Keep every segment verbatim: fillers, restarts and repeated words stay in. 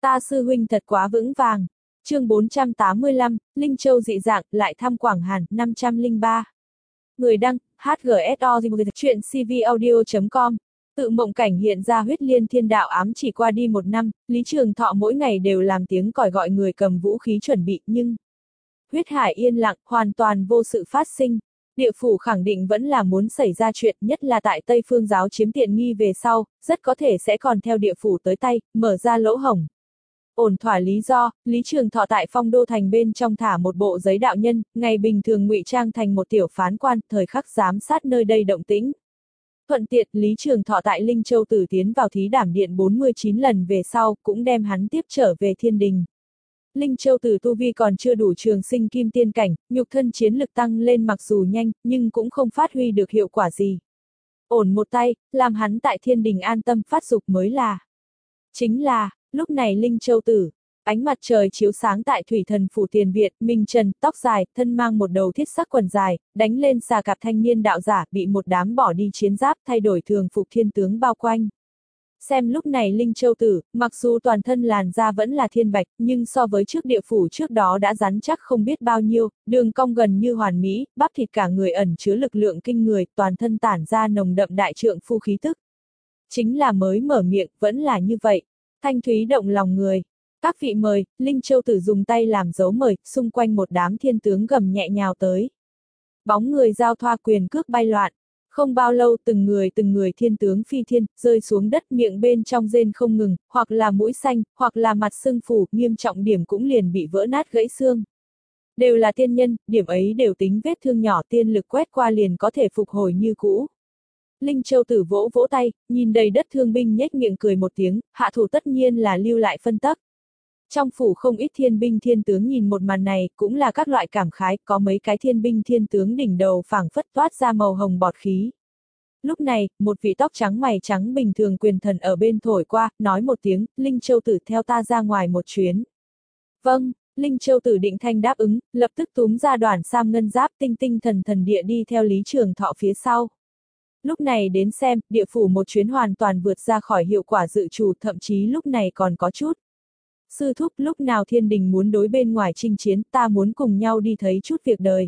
Ta sư huynh thật quá vững vàng. Chương bốn trăm tám mươi lăm, Linh Châu dị dạng, lại thăm Quảng Hàn, năm trăm lẻ ba. Người đăng, hát giê ét o, chuyện c v audio chấm com. Tự mộng cảnh hiện ra huyết liên thiên đạo ám chỉ qua đi một năm, Lý Trường Thọ mỗi ngày đều làm tiếng còi gọi người cầm vũ khí chuẩn bị, nhưng huyết hải yên lặng, hoàn toàn vô sự phát sinh. Địa phủ khẳng định vẫn là muốn xảy ra chuyện, nhất là tại Tây Phương giáo chiếm tiện nghi về sau, rất có thể sẽ còn theo địa phủ tới tay, mở ra lỗ hổng. Ổn thỏa lý do, Lý Trường Thọ tại Phong Đô Thành bên trong thả một bộ giấy đạo nhân, ngày bình thường ngụy trang thành một tiểu phán quan, thời khắc giám sát nơi đây động tĩnh. Thuận tiện, Lý Trường Thọ tại Linh Châu Tử tiến vào thí đảm điện bốn mươi chín lần về sau, cũng đem hắn tiếp trở về thiên đình. Linh Châu Tử tu vi còn chưa đủ trường sinh kim tiên cảnh, nhục thân chiến lực tăng lên mặc dù nhanh, nhưng cũng không phát huy được hiệu quả gì. Ổn một tay, làm hắn tại thiên đình an tâm phát dục mới là. Chính là, lúc này Linh Châu Tử, ánh mặt trời chiếu sáng tại thủy thần phủ tiền viện, minh trần, tóc dài, thân mang một đầu thiết sắc quần dài, đánh lên xà cạp thanh niên đạo giả, bị một đám bỏ đi chiến giáp thay đổi thường phục thiên tướng bao quanh. Xem lúc này Linh Châu Tử, mặc dù toàn thân làn da vẫn là thiên bạch, nhưng so với trước địa phủ trước đó đã rắn chắc không biết bao nhiêu, đường cong gần như hoàn mỹ, bắp thịt cả người ẩn chứa lực lượng kinh người, toàn thân tản ra nồng đậm đại trượng phu khí tức. Chính là mới mở miệng, vẫn là như vậy. Thanh thúy động lòng người. Các vị mời, Linh Châu Tử dùng tay làm dấu mời, xung quanh một đám thiên tướng gầm nhẹ nhào tới. Bóng người giao thoa quyền cước bay loạn. Không bao lâu từng người từng người thiên tướng phi thiên, rơi xuống đất miệng bên trong rên không ngừng, hoặc là mũi xanh, hoặc là mặt sưng phù, nghiêm trọng điểm cũng liền bị vỡ nát gãy xương. Đều là tiên nhân, điểm ấy đều tính vết thương nhỏ tiên lực quét qua liền có thể phục hồi như cũ. Linh Châu Tử vỗ vỗ tay, nhìn đầy đất thương binh nhếch miệng cười một tiếng, hạ thủ tất nhiên là lưu lại phân tắc. Trong phủ không ít thiên binh thiên tướng nhìn một màn này, cũng là các loại cảm khái, có mấy cái thiên binh thiên tướng đỉnh đầu phảng phất toát ra màu hồng bọt khí. Lúc này, một vị tóc trắng mày trắng bình thường quyền thần ở bên thổi qua, nói một tiếng, Linh Châu Tử theo ta ra ngoài một chuyến. Vâng, Linh Châu Tử định thanh đáp ứng, lập tức túm ra đoàn sam ngân giáp tinh tinh thần thần địa đi theo Lý Trường Thọ phía sau. Lúc này đến xem, địa phủ một chuyến hoàn toàn vượt ra khỏi hiệu quả dự trù, thậm chí lúc này còn có chút. Sư thúc, lúc nào thiên đình muốn đối bên ngoài chinh chiến, ta muốn cùng nhau đi thấy chút việc đời.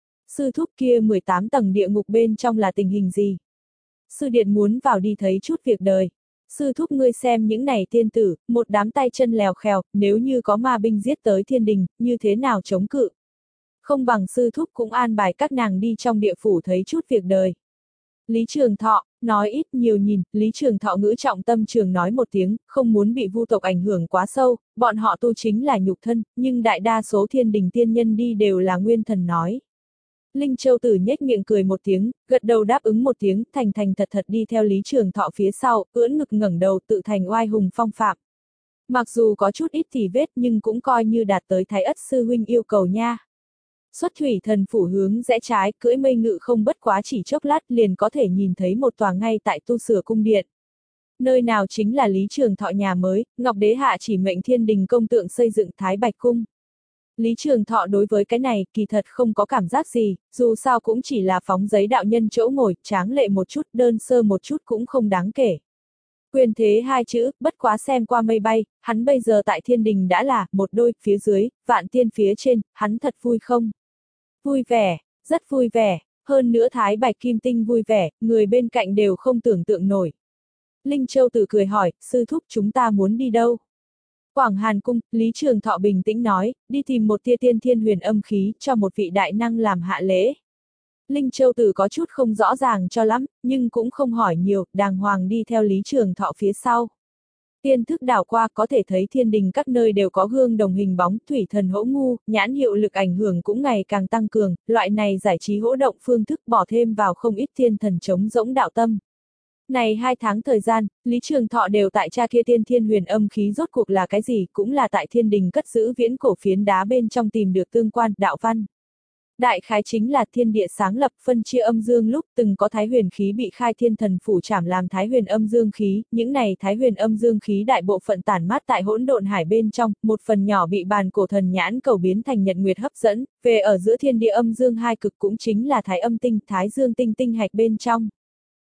Sư thúc kia mười tám tầng địa ngục bên trong là tình hình gì? Sư điện muốn vào đi thấy chút việc đời. Sư thúc ngươi xem những này tiên tử, một đám tay chân lèo khèo, nếu như có ma binh giết tới thiên đình, như thế nào chống cự? Không bằng sư thúc cũng an bài các nàng đi trong địa phủ thấy chút việc đời. Lý Trường Thọ, nói ít nhiều nhìn, Lý Trường Thọ ngữ trọng tâm trường nói một tiếng, không muốn bị vu tộc ảnh hưởng quá sâu, bọn họ tu chính là nhục thân, nhưng đại đa số thiên đình tiên nhân đi đều là nguyên thần nói. Linh Châu Tử nhếch miệng cười một tiếng, gật đầu đáp ứng một tiếng, thành thành thật thật đi theo Lý Trường Thọ phía sau, ưỡn ngực ngẩng đầu tự thành oai hùng phong phạm. Mặc dù có chút ít tì vết nhưng cũng coi như đạt tới Thái Ất sư huynh yêu cầu nha. Xuất thủy thần phủ hướng rẽ trái, cưỡi mây ngự không bất quá chỉ chốc lát liền có thể nhìn thấy một tòa ngay tại tu sửa cung điện. Nơi nào chính là Lý Trường Thọ nhà mới, Ngọc Đế hạ chỉ mệnh thiên đình công tượng xây dựng Thái Bạch Cung. Lý Trường Thọ đối với cái này kỳ thật không có cảm giác gì, dù sao cũng chỉ là phóng giấy đạo nhân chỗ ngồi, tráng lệ một chút, đơn sơ một chút cũng không đáng kể. Quyền thế hai chữ, bất quá xem qua mây bay, hắn bây giờ tại thiên đình đã là một đôi, phía dưới, vạn tiên phía trên, hắn thật vui không? Vui vẻ, rất vui vẻ, hơn nữa Thái Bạch Kim Tinh vui vẻ, người bên cạnh đều không tưởng tượng nổi. Linh Châu Tử cười hỏi, sư thúc chúng ta muốn đi đâu? Quảng Hàn Cung, Lý Trường Thọ bình tĩnh nói, đi tìm một tia tiên thiên huyền âm khí, cho một vị đại năng làm hạ lễ. Linh Châu Tử có chút không rõ ràng cho lắm, nhưng cũng không hỏi nhiều, đàng hoàng đi theo Lý Trường Thọ phía sau. Tiên thức đảo qua có thể thấy thiên đình các nơi đều có gương đồng hình bóng, thủy thần hỗ ngu, nhãn hiệu lực ảnh hưởng cũng ngày càng tăng cường, loại này giải trí hỗ động phương thức bỏ thêm vào không ít thiên thần chống rỗng đạo tâm. Này hai tháng thời gian, Lý Trường Thọ đều tại tra kia tiên thiên huyền âm khí rốt cuộc là cái gì, cũng là tại thiên đình cất giữ viễn cổ phiến đá bên trong tìm được tương quan, đạo văn. Đại khái chính là thiên địa sáng lập phân chia âm dương lúc từng có thái huyền khí bị khai thiên thần phủ trảm làm thái huyền âm dương khí, những này thái huyền âm dương khí đại bộ phận tản mát tại hỗn độn hải bên trong, một phần nhỏ bị bàn cổ thần nhãn cầu biến thành nhật nguyệt hấp dẫn, về ở giữa thiên địa âm dương hai cực cũng chính là thái âm tinh, thái dương tinh tinh hạch bên trong.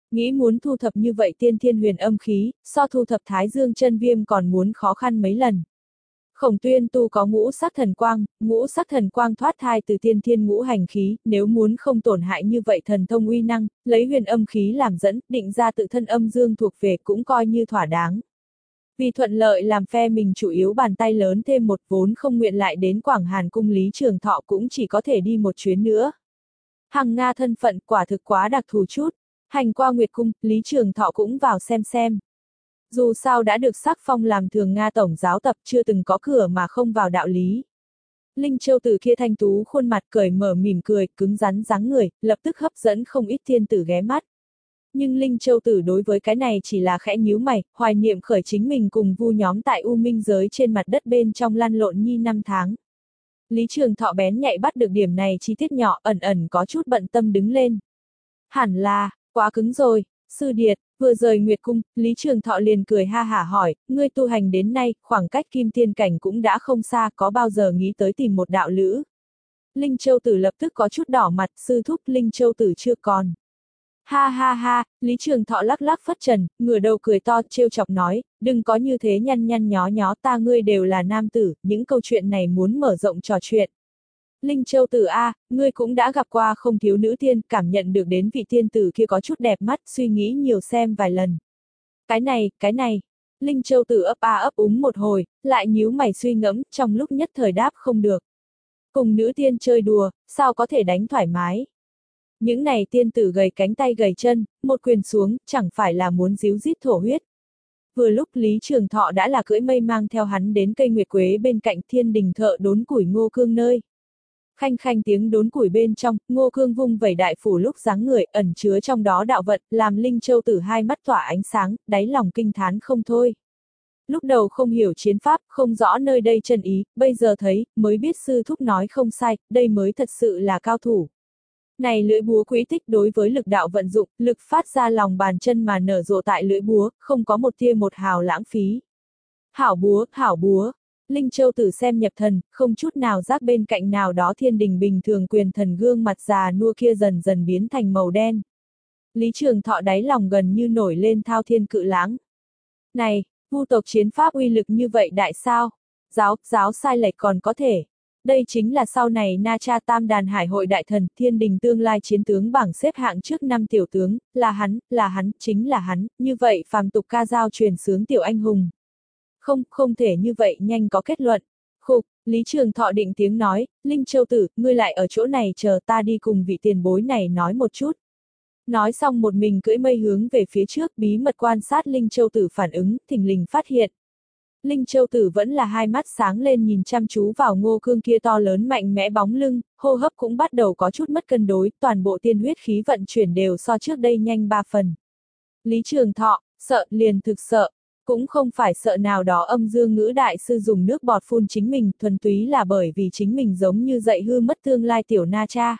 Nghĩ muốn thu thập như vậy tiên thiên huyền âm khí, so thu thập thái dương chân viêm còn muốn khó khăn mấy lần. Khổng Tuyên tu có ngũ sắc thần quang, ngũ sắc thần quang thoát thai từ tiên thiên ngũ hành khí, nếu muốn không tổn hại như vậy thần thông uy năng, lấy huyền âm khí làm dẫn, định ra tự thân âm dương thuộc về cũng coi như thỏa đáng. Vì thuận lợi làm phe mình chủ yếu bàn tay lớn thêm một vốn không nguyện lại đến Quảng Hàn cung Lý Trường Thọ cũng chỉ có thể đi một chuyến nữa. Hằng Nga thân phận quả thực quá đặc thù chút, hành qua Nguyệt cung, Lý Trường Thọ cũng vào xem xem. Dù sao đã được sắc phong làm thường Nga tổng giáo tập chưa từng có cửa mà không vào đạo lý. Linh Châu Tử kia thanh tú khuôn mặt cởi mở mỉm cười, cứng rắn dáng người, lập tức hấp dẫn không ít thiên tử ghé mắt. Nhưng Linh Châu Tử đối với cái này chỉ là khẽ nhíu mày, hoài niệm khởi chính mình cùng vu nhóm tại U Minh giới trên mặt đất bên trong lăn lộn nhi năm tháng. Lý Trường Thọ bén nhạy bắt được điểm này chi tiết nhỏ ẩn ẩn có chút bận tâm đứng lên. Hẳn là, quá cứng rồi, sư điệt, vừa rời Nguyệt cung, Lý Trường Thọ liền cười ha hả hỏi, ngươi tu hành đến nay, khoảng cách kim tiên cảnh cũng đã không xa, có bao giờ nghĩ tới tìm một đạo lữ. Linh Châu Tử lập tức có chút đỏ mặt, sư thúc Linh Châu Tử chưa còn. Ha ha ha, Lý Trường Thọ lắc lắc phất trần, ngửa đầu cười to, trêu chọc nói, đừng có như thế nhăn nhăn nhó nhó ta ngươi đều là nam tử, những câu chuyện này muốn mở rộng trò chuyện. Linh Châu Tử a, ngươi cũng đã gặp qua không thiếu nữ tiên, cảm nhận được đến vị tiên tử kia có chút đẹp mắt, suy nghĩ nhiều xem vài lần. Cái này, cái này, Linh Châu Tử ấp a ấp úng một hồi, lại nhíu mày suy ngẫm, trong lúc nhất thời đáp không được. Cùng nữ tiên chơi đùa, sao có thể đánh thoải mái. Những này tiên tử gầy cánh tay gầy chân, một quyền xuống, chẳng phải là muốn díu dít thổ huyết. Vừa lúc Lý Trường Thọ đã là cưỡi mây mang theo hắn đến cây nguyệt quế bên cạnh thiên đình thợ đốn củi Ngô Cương nơi. Khanh khanh tiếng đốn củi bên trong, Ngô Cương vung vẩy đại phủ lúc dáng người, ẩn chứa trong đó đạo vận, làm Linh Châu Tử hai mắt tỏa ánh sáng, đáy lòng kinh thán không thôi. Lúc đầu không hiểu chiến pháp, không rõ nơi đây chân ý, bây giờ thấy, mới biết sư thúc nói không sai, đây mới thật sự là cao thủ. Này lưỡi búa quý tích đối với lực đạo vận dụng, lực phát ra lòng bàn chân mà nở rộ tại lưỡi búa, không có một tia một hào lãng phí. Hảo búa, hảo búa. Linh Châu Tử xem nhập thần, không chút nào giác bên cạnh nào đó thiên đình bình thường quyền thần gương mặt già nua kia dần dần biến thành màu đen. Lý Trường Thọ đáy lòng gần như nổi lên thao thiên cự lãng. Này, vu tộc chiến pháp uy lực như vậy đại sao? Giáo, giáo sai lệch còn có thể. Đây chính là sau này Na Cha Tam Đàn Hải hội đại thần, thiên đình tương lai chiến tướng bảng xếp hạng trước năm tiểu tướng, là hắn, là hắn, chính là hắn, như vậy phàm tục ca dao truyền sướng tiểu anh hùng. Không, không thể như vậy nhanh có kết luận. Khục, Lý Trường Thọ định tiếng nói, Linh Châu Tử, ngươi lại ở chỗ này chờ ta đi cùng vị tiền bối này nói một chút. Nói xong một mình cưỡi mây hướng về phía trước bí mật quan sát Linh Châu Tử phản ứng, thình lình phát hiện. Linh Châu Tử vẫn là hai mắt sáng lên nhìn chăm chú vào Ngô Cương kia to lớn mạnh mẽ bóng lưng, hô hấp cũng bắt đầu có chút mất cân đối, toàn bộ tiên huyết khí vận chuyển đều so trước đây nhanh ba phần. Lý Trường Thọ, sợ liền thực sợ, cũng không phải sợ nào đó âm dương ngữ đại sư dùng nước bọt phun chính mình, thuần túy là bởi vì chính mình giống như dạy hư mất tương lai tiểu Na Cha.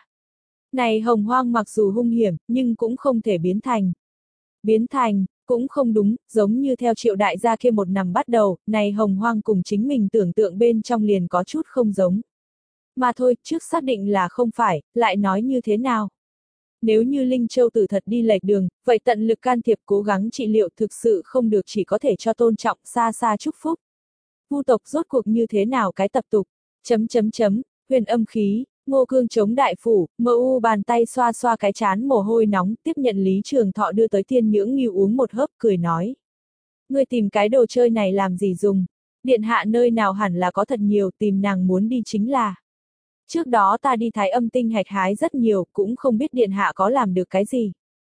Này hồng hoang mặc dù hung hiểm, nhưng cũng không thể biến thành. Biến thành, cũng không đúng, giống như theo Triệu đại gia kia một năm bắt đầu, này hồng hoang cùng chính mình tưởng tượng bên trong liền có chút không giống. Mà thôi, trước xác định là không phải, lại nói như thế nào? Nếu như Linh Châu Tử thật đi lệch đường, vậy tận lực can thiệp cố gắng trị liệu thực sự không được chỉ có thể cho tôn trọng xa xa chúc phúc. Vu tộc rốt cuộc như thế nào cái tập tục? Chấm chấm chấm, huyền âm khí. Ngô Cương chống đại phủ, mờ u bàn tay xoa xoa cái chán mồ hôi nóng, tiếp nhận Lý Trường Thọ đưa tới thiên nhưỡng nghiêu uống một hớp, cười nói. Ngươi tìm cái đồ chơi này làm gì dùng? Điện hạ nơi nào hẳn là có thật nhiều, tìm nàng muốn đi chính là. Trước đó ta đi Thái Âm tinh hạch hái rất nhiều, cũng không biết điện hạ có làm được cái gì.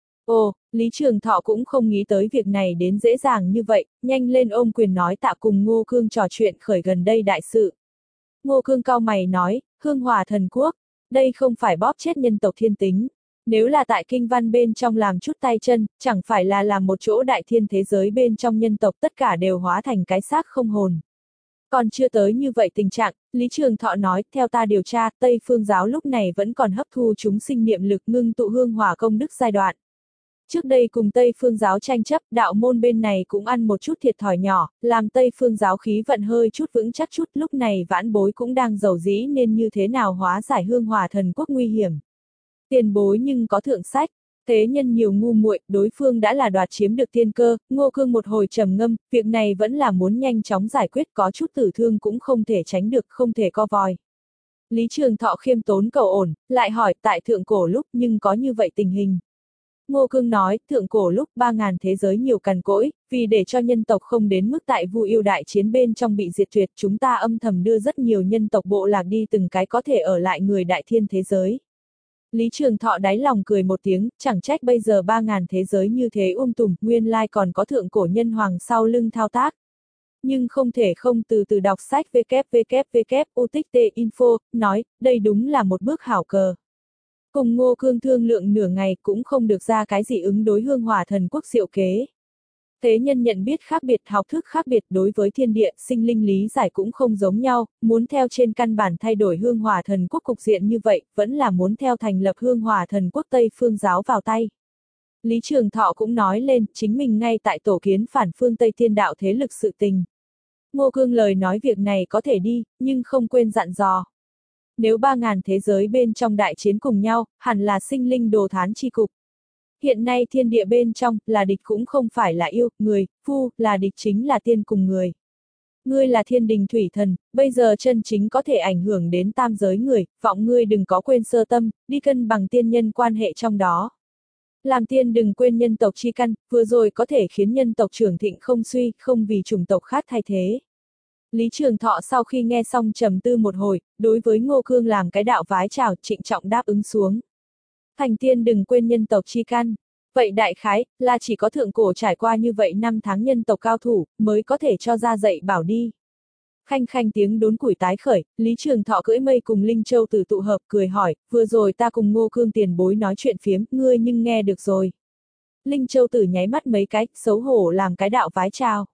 Ồ, Lý Trường Thọ cũng không nghĩ tới việc này đến dễ dàng như vậy, nhanh lên ôm quyền nói tạ cùng Ngô Cương trò chuyện khởi gần đây đại sự. Ngô Cương cao mày nói, Hương Hòa thần quốc, đây không phải bóp chết nhân tộc thiên tính. Nếu là tại kinh văn bên trong làm chút tay chân, chẳng phải là làm một chỗ đại thiên thế giới bên trong nhân tộc tất cả đều hóa thành cái xác không hồn. Còn chưa tới như vậy tình trạng, Lý Trường Thọ nói, theo ta điều tra, Tây Phương giáo lúc này vẫn còn hấp thu chúng sinh niệm lực ngưng tụ hương hỏa công đức giai đoạn. Trước đây cùng Tây Phương giáo tranh chấp, đạo môn bên này cũng ăn một chút thiệt thòi nhỏ, làm Tây Phương giáo khí vận hơi chút vững chắc chút, lúc này vãn bối cũng đang giàu dĩ nên như thế nào hóa giải hương hỏa thần quốc nguy hiểm. Tiền bối nhưng có thượng sách, Thế nhân nhiều ngu muội, đối phương đã là đoạt chiếm được tiên cơ, Ngô Cương một hồi trầm ngâm, việc này vẫn là muốn nhanh chóng giải quyết, có chút tử thương cũng không thể tránh được, không thể co vòi. Lý Trường Thọ khiêm tốn cầu ổn, lại hỏi tại thượng cổ lúc nhưng có như vậy tình hình. Ngô Cương nói, thượng cổ lúc ba ngàn thế giới nhiều cằn cỗi, vì để cho nhân tộc không đến mức tại Vu Yêu đại chiến bên trong bị diệt tuyệt, chúng ta âm thầm đưa rất nhiều nhân tộc bộ lạc đi từng cái có thể ở lại người đại thiên thế giới. Lý Trường Thọ đáy lòng cười một tiếng, chẳng trách bây giờ ba ngàn thế giới như thế um tùm, nguyên lai còn có thượng cổ nhân hoàng sau lưng thao tác. Nhưng không thể không từ từ đọc sách w w w u t t info, nói, đây đúng là một bước hảo cờ. Cùng Ngô Cương thương lượng nửa ngày cũng không được ra cái gì ứng đối hương hỏa thần quốc diệu kế. Thế nhân nhận biết khác biệt, học thức khác biệt, đối với thiên địa, sinh linh lý giải cũng không giống nhau, muốn theo trên căn bản thay đổi hương hỏa thần quốc cục diện như vậy, vẫn là muốn theo thành lập hương hỏa thần quốc Tây phương giáo vào tay. Lý Trường Thọ cũng nói lên, chính mình ngay tại tổ kiến phản phương Tây thiên đạo thế lực sự tình. Ngô Cương lời nói việc này có thể đi, nhưng không quên dặn dò. Nếu ba ngàn thế giới bên trong đại chiến cùng nhau, hẳn là sinh linh đồ thán chi cục. Hiện nay thiên địa bên trong, là địch cũng không phải là yêu, người, phu, là địch chính là tiên cùng người. Ngươi là thiên đình thủy thần, bây giờ chân chính có thể ảnh hưởng đến tam giới người, vọng ngươi đừng có quên sơ tâm, đi cân bằng tiên nhân quan hệ trong đó. Làm tiên đừng quên nhân tộc chi căn, vừa rồi có thể khiến nhân tộc trưởng thịnh không suy, không vì chủng tộc khác thay thế. Lý Trường Thọ sau khi nghe xong trầm tư một hồi, đối với Ngô Cương làm cái đạo vái chào, trịnh trọng đáp ứng xuống. Thành tiên đừng quên nhân tộc chi căn. Vậy đại khái, là chỉ có thượng cổ trải qua như vậy năm tháng nhân tộc cao thủ, mới có thể cho ra dạy bảo đi. Khanh khanh tiếng đốn củi tái khởi, Lý Trường Thọ cưỡi mây cùng Linh Châu Tử tụ hợp cười hỏi, vừa rồi ta cùng Ngô Cương tiền bối nói chuyện phiếm, ngươi nhưng nghe được rồi. Linh Châu Tử nháy mắt mấy cái, xấu hổ làm cái đạo vái chào.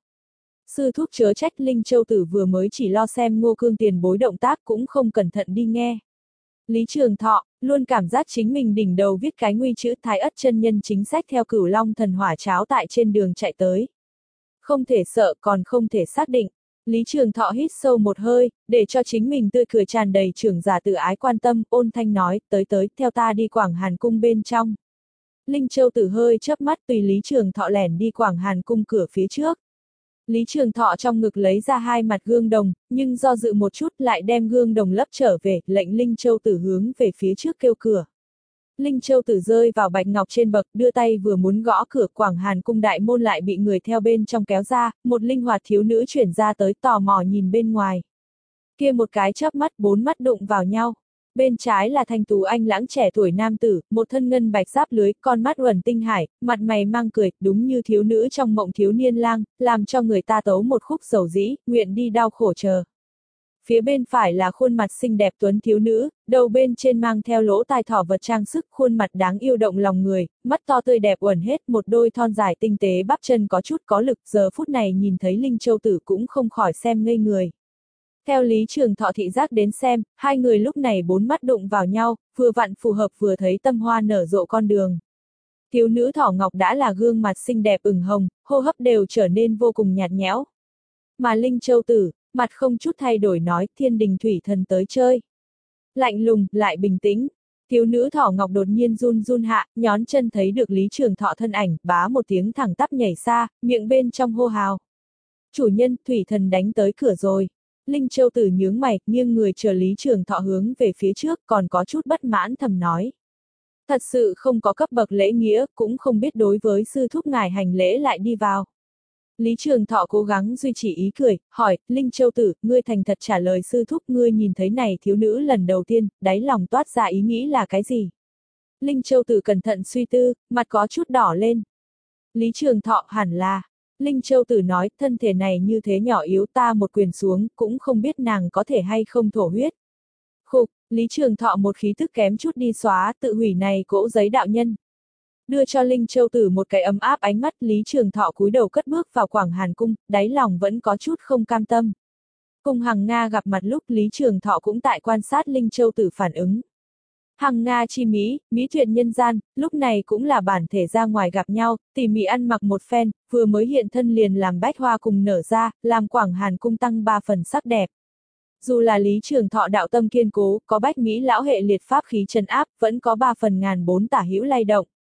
Sư thúc chớ trách, Linh Châu Tử vừa mới chỉ lo xem Ngô Cương tiền bối động tác cũng không cẩn thận đi nghe. Lý Trường Thọ, luôn cảm giác chính mình đỉnh đầu viết cái nguy chữ Thái Ất chân nhân chính sách theo Cửu Long thần hỏa cháo tại trên đường chạy tới. Không thể sợ còn không thể xác định. Lý Trường Thọ hít sâu một hơi, để cho chính mình tươi cười tràn đầy trưởng giả tự ái quan tâm, ôn thanh nói, tới tới, theo ta đi Quảng Hàn Cung bên trong. Linh Châu Tử hơi chớp mắt tùy Lý Trường Thọ lẻn đi Quảng Hàn Cung cửa phía trước. Lý Trường Thọ trong ngực lấy ra hai mặt gương đồng, nhưng do dự một chút lại đem gương đồng lấp trở về, lệnh Linh Châu Tử hướng về phía trước kêu cửa. Linh Châu Tử rơi vào bạch ngọc trên bậc, đưa tay vừa muốn gõ cửa, Quảng Hàn Cung đại môn lại bị người theo bên trong kéo ra, một linh hoạt thiếu nữ chuyển ra tới tò mò nhìn bên ngoài. Kia một cái chớp mắt, bốn mắt đụng vào nhau. Bên trái là thanh tú anh lãng trẻ tuổi nam tử, một thân ngân bạch giáp lưới, con mắt uẩn tinh hải, mặt mày mang cười, đúng như thiếu nữ trong mộng thiếu niên lang, làm cho người ta tấu một khúc dầu dĩ, nguyện đi đau khổ chờ. Phía bên phải là khuôn mặt xinh đẹp tuấn thiếu nữ, đầu bên trên mang theo lỗ tai thỏ vật trang sức, khuôn mặt đáng yêu động lòng người, mắt to tươi đẹp uẩn hết, một đôi thon dài tinh tế bắp chân có chút có lực, giờ phút này nhìn thấy Linh Châu Tử cũng không khỏi xem ngây người. Theo Lý Trường Thọ thị giác đến xem, hai người lúc này bốn mắt đụng vào nhau, vừa vặn phù hợp vừa thấy tâm hoa nở rộ con đường. Thiếu nữ Thỏ Ngọc đã là gương mặt xinh đẹp ửng hồng, hô hấp đều trở nên vô cùng nhạt nhẽo. Mà Linh Châu Tử, mặt không chút thay đổi nói, thiên đình thủy thần tới chơi. Lạnh lùng, lại bình tĩnh. Thiếu nữ Thỏ Ngọc đột nhiên run run hạ, nhón chân thấy được Lý Trường Thọ thân ảnh, bá một tiếng thẳng tắp nhảy xa, miệng bên trong hô hào. Chủ nhân, thủy thần đánh tới cửa rồi. Linh Châu Tử nhướng mày, nghiêng người chờ Lý Trường Thọ hướng về phía trước, còn có chút bất mãn thầm nói. Thật sự không có cấp bậc lễ nghĩa, cũng không biết đối với sư thúc ngài hành lễ lại đi vào. Lý Trường Thọ cố gắng duy trì ý cười, hỏi, Linh Châu Tử, ngươi thành thật trả lời sư thúc, ngươi nhìn thấy này thiếu nữ lần đầu tiên, đáy lòng toát ra ý nghĩ là cái gì? Linh Châu Tử cẩn thận suy tư, mặt có chút đỏ lên. Lý Trường Thọ hẳn là. Linh Châu Tử nói, thân thể này như thế nhỏ yếu ta một quyền xuống, cũng không biết nàng có thể hay không thổ huyết. Khục, Lý Trường Thọ một khí thức kém chút đi xóa, tự hủy này cỗ giấy đạo nhân. Đưa cho Linh Châu Tử một cái ấm áp ánh mắt, Lý Trường Thọ cúi đầu cất bước vào Quảng Hàn Cung, đáy lòng vẫn có chút không cam tâm. Cùng Hằng Nga gặp mặt lúc Lý Trường Thọ cũng tại quan sát Linh Châu Tử phản ứng. Hằng Nga chi mỹ, mỹ tuyệt nhân gian, lúc này cũng là bản thể ra ngoài gặp nhau, tỉ mỉ ăn mặc một phen, vừa mới hiện thân liền làm bách hoa cùng nở ra, làm Quảng Hàn Cung tăng ba phần sắc đẹp. Dù là Lý Trường Thọ đạo tâm kiên cố, có bách mỹ lão hệ liệt pháp khí trấn áp, vẫn có ba phần ngàn bốn tả hữu lay động.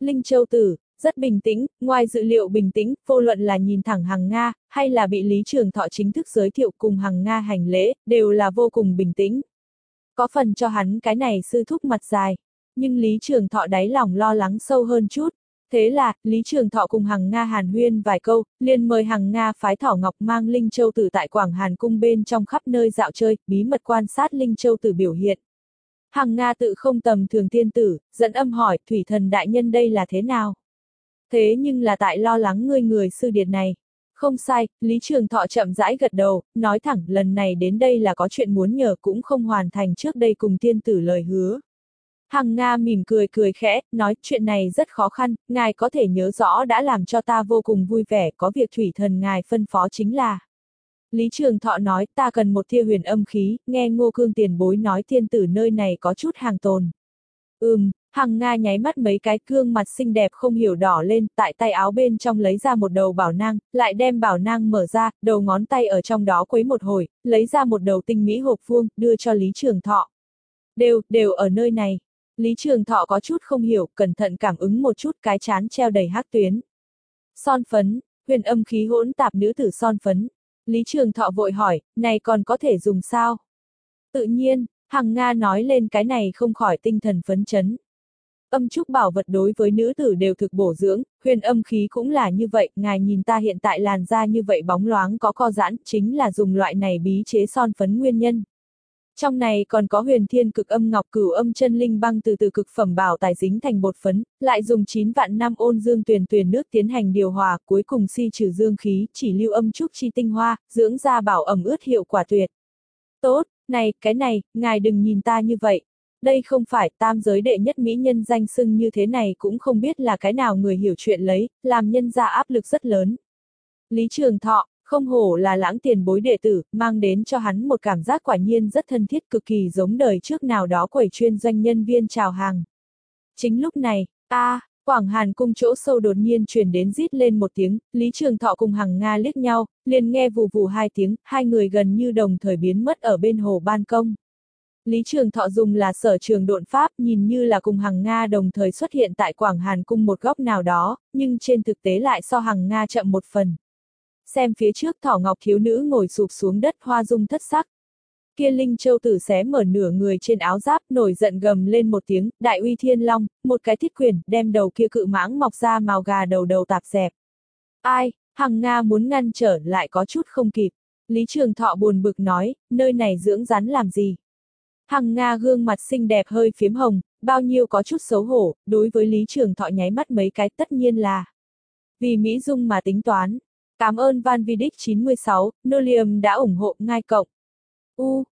Linh Châu Tử, rất bình tĩnh, ngoài dự liệu bình tĩnh, vô luận là nhìn thẳng Hằng Nga, hay là bị Lý Trường Thọ chính thức giới thiệu cùng Hằng Nga hành lễ, đều là vô cùng bình tĩnh. Có phần cho hắn cái này sư thúc mặt dài, nhưng Lý Trường Thọ đáy lòng lo lắng sâu hơn chút. Thế là, Lý Trường Thọ cùng Hằng Nga hàn huyên vài câu, liền mời Hằng Nga phái Thỏ Ngọc mang Linh Châu Tử tại Quảng Hàn Cung bên trong khắp nơi dạo chơi, bí mật quan sát Linh Châu Tử biểu hiện. Hằng Nga tự không tầm thường tiên tử, dẫn âm hỏi, thủy thần đại nhân đây là thế nào? Thế nhưng là tại lo lắng ngươi người sư điệt này. Không sai, Lý Trường Thọ chậm rãi gật đầu, nói thẳng, lần này đến đây là có chuyện muốn nhờ cũng không hoàn thành trước đây cùng tiên tử lời hứa. Hằng Nga mỉm cười cười khẽ, nói, chuyện này rất khó khăn, ngài có thể nhớ rõ đã làm cho ta vô cùng vui vẻ, có việc thủy thần ngài phân phó chính là. Lý Trường Thọ nói, ta cần một tia huyền âm khí, nghe Ngô Cương tiền bối nói tiên tử nơi này có chút hàng tồn. Ừm, Hằng Nga nháy mắt mấy cái, gương mặt xinh đẹp không hiểu đỏ lên, tại tay áo bên trong lấy ra một đầu bảo nang, lại đem bảo nang mở ra, đầu ngón tay ở trong đó quấy một hồi, lấy ra một đầu tinh mỹ hộp vuông, đưa cho Lý Trường Thọ. Đều, đều ở nơi này. Lý Trường Thọ có chút không hiểu, cẩn thận cảm ứng một chút, cái chán treo đầy hắc tuyến. Son phấn, huyền âm khí hỗn tạp nữ tử son phấn. Lý Trường Thọ vội hỏi, này còn có thể dùng sao? Tự nhiên, Hằng Nga nói lên cái này không khỏi tinh thần phấn chấn. Âm trúc bảo vật đối với nữ tử đều thực bổ dưỡng, huyền âm khí cũng là như vậy, ngài nhìn ta hiện tại làn da như vậy bóng loáng có co giãn, chính là dùng loại này bí chế son phấn nguyên nhân. Trong này còn có huyền thiên cực âm ngọc cửu âm chân linh băng từ từ cực phẩm bảo tài dính thành bột phấn, lại dùng chín vạn năm ôn dương tuyền tuyền nước tiến hành điều hòa, cuối cùng si trừ dương khí, chỉ lưu âm trúc chi tinh hoa, dưỡng da bảo ẩm ướt hiệu quả tuyệt. Tốt, này, cái này, ngài đừng nhìn ta như vậy. Đây không phải tam giới đệ nhất mỹ nhân danh xưng như thế này cũng không biết là cái nào người hiểu chuyện lấy, làm nhân ra áp lực rất lớn. Lý Trường Thọ, không hổ là lãng tiền bối đệ tử, mang đến cho hắn một cảm giác quả nhiên rất thân thiết cực kỳ giống đời trước nào đó quẩy chuyên doanh nhân viên chào hàng. Chính lúc này, a à, Quảng Hàn Cung chỗ sâu đột nhiên truyền đến rít lên một tiếng, Lý Trường Thọ cùng Hằng Nga liếc nhau, liền nghe vù vù hai tiếng, hai người gần như đồng thời biến mất ở bên hồ ban công. Lý Trường Thọ dùng là sở trường độn pháp, nhìn như là cùng Hằng Nga đồng thời xuất hiện tại Quảng Hàn Cung một góc nào đó, nhưng trên thực tế lại so Hằng Nga chậm một phần. Xem phía trước Thỏ Ngọc thiếu nữ ngồi sụp xuống đất hoa dung thất sắc. Kia Linh Châu Tử xé mở nửa người trên áo giáp, nổi giận gầm lên một tiếng, đại uy thiên long, một cái thiết quyền, đem đầu kia cự mãng mọc ra mào gà đầu đầu tạp dẹp. Ai, Hằng Nga muốn ngăn trở lại có chút không kịp. Lý Trường Thọ buồn bực nói, nơi này dưỡng rắn làm gì? Hằng Nga gương mặt xinh đẹp hơi phiếm hồng, bao nhiêu có chút xấu hổ, đối với Lý Trường Thọ nháy mắt mấy cái tất nhiên là vì Mỹ Dung mà tính toán. Cảm ơn Van Vidic chín mươi sáu, Nolium đã ủng hộ ngai cộng. U,